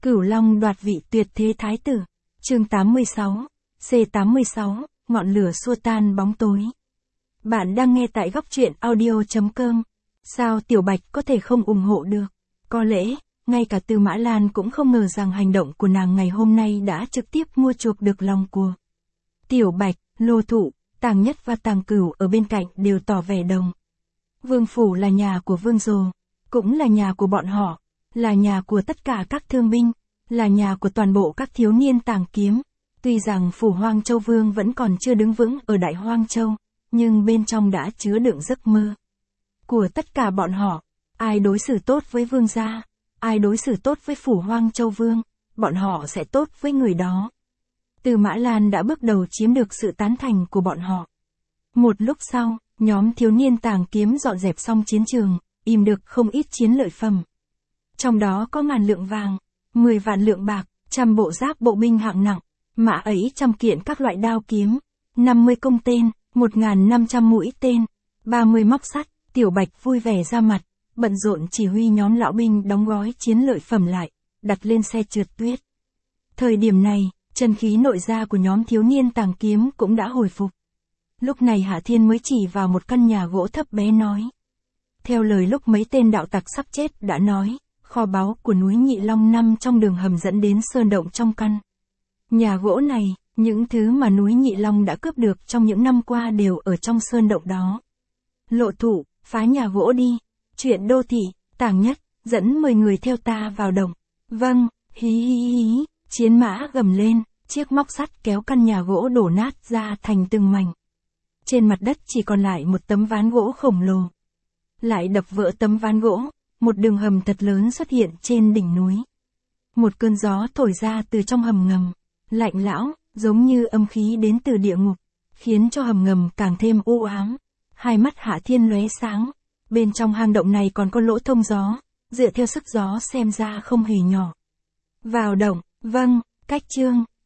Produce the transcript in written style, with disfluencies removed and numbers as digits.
Cửu Long đoạt vị tuyệt thế thái tử. Chương 86, C86, ngọn lửa xua tan bóng tối. Bạn đang nghe tại góc truyện audio.com. Sao Tiểu Bạch có thể không ủng hộ được? Có lẽ, ngay cả Tư Mã Lan cũng không ngờ rằng hành động của nàng ngày hôm nay đã trực tiếp mua chuộc được lòng của Tiểu Bạch. Lô Thụ, Tàng Nhất và Tàng Cửu ở bên cạnh đều tỏ vẻ đồng. Vương phủ là nhà của Vương Dồ, cũng là nhà của bọn họ, là nhà của tất cả các thương binh, là nhà của toàn bộ các thiếu niên tàng kiếm. Tuy rằng phủ Hoang Châu Vương vẫn còn chưa đứng vững ở Đại Hoang Châu, nhưng bên trong đã chứa đựng giấc mơ của tất cả bọn họ. Ai đối xử tốt với vương gia, ai đối xử tốt với phủ Hoang Châu Vương, bọn họ sẽ tốt với người đó. Tư Mã Lan đã bước đầu chiếm được sự tán thành của bọn họ. Một lúc sau, nhóm thiếu niên tàng kiếm dọn dẹp xong chiến trường, im được không ít chiến lợi phẩm. Trong đó có 1000 lượng vàng, 10 vạn lượng bạc, 100 bộ giáp bộ binh hạng nặng, mã ấy 100 kiện các loại đao kiếm, 50 cung tên, 1500 mũi tên, 30 móc sắt. Tiểu Bạch vui vẻ ra mặt, bận rộn chỉ huy nhóm lão binh đóng gói chiến lợi phẩm lại, đặt lên xe trượt tuyết. Thời điểm này, chân khí nội gia của nhóm thiếu niên tàng kiếm cũng đã hồi phục. Lúc này Hạ Thiên mới chỉ vào một căn nhà gỗ thấp bé nói. Theo lời lúc mấy tên đạo tặc sắp chết đã nói, kho báu của núi Nhị Long nằm trong đường hầm dẫn đến sơn động trong căn nhà gỗ này, những thứ mà núi Nhị Long đã cướp được trong những năm qua đều ở trong sơn động đó. Lộ Thụ, phá nhà gỗ đi. Chuyện đô thị, Tàng Nhất, dẫn 10 người theo ta vào động. Vâng, hí hí hí, chiến mã gầm lên, chiếc móc sắt kéo căn nhà gỗ đổ nát ra thành từng mảnh. Trên mặt đất chỉ còn lại một tấm ván gỗ khổng lồ. Lại đập vỡ tấm ván gỗ, một đường hầm thật lớn xuất hiện trên đỉnh núi. Một cơn gió thổi ra từ trong hầm ngầm, lạnh lẽo, giống như âm khí đến từ địa ngục, khiến cho hầm ngầm càng thêm u ám. Hai mắt Hạ Thiên lóe sáng, bên trong hang động này còn có lỗ thông gió, dựa theo sức gió xem ra không hề nhỏ. Vào động, vâng, cách chương.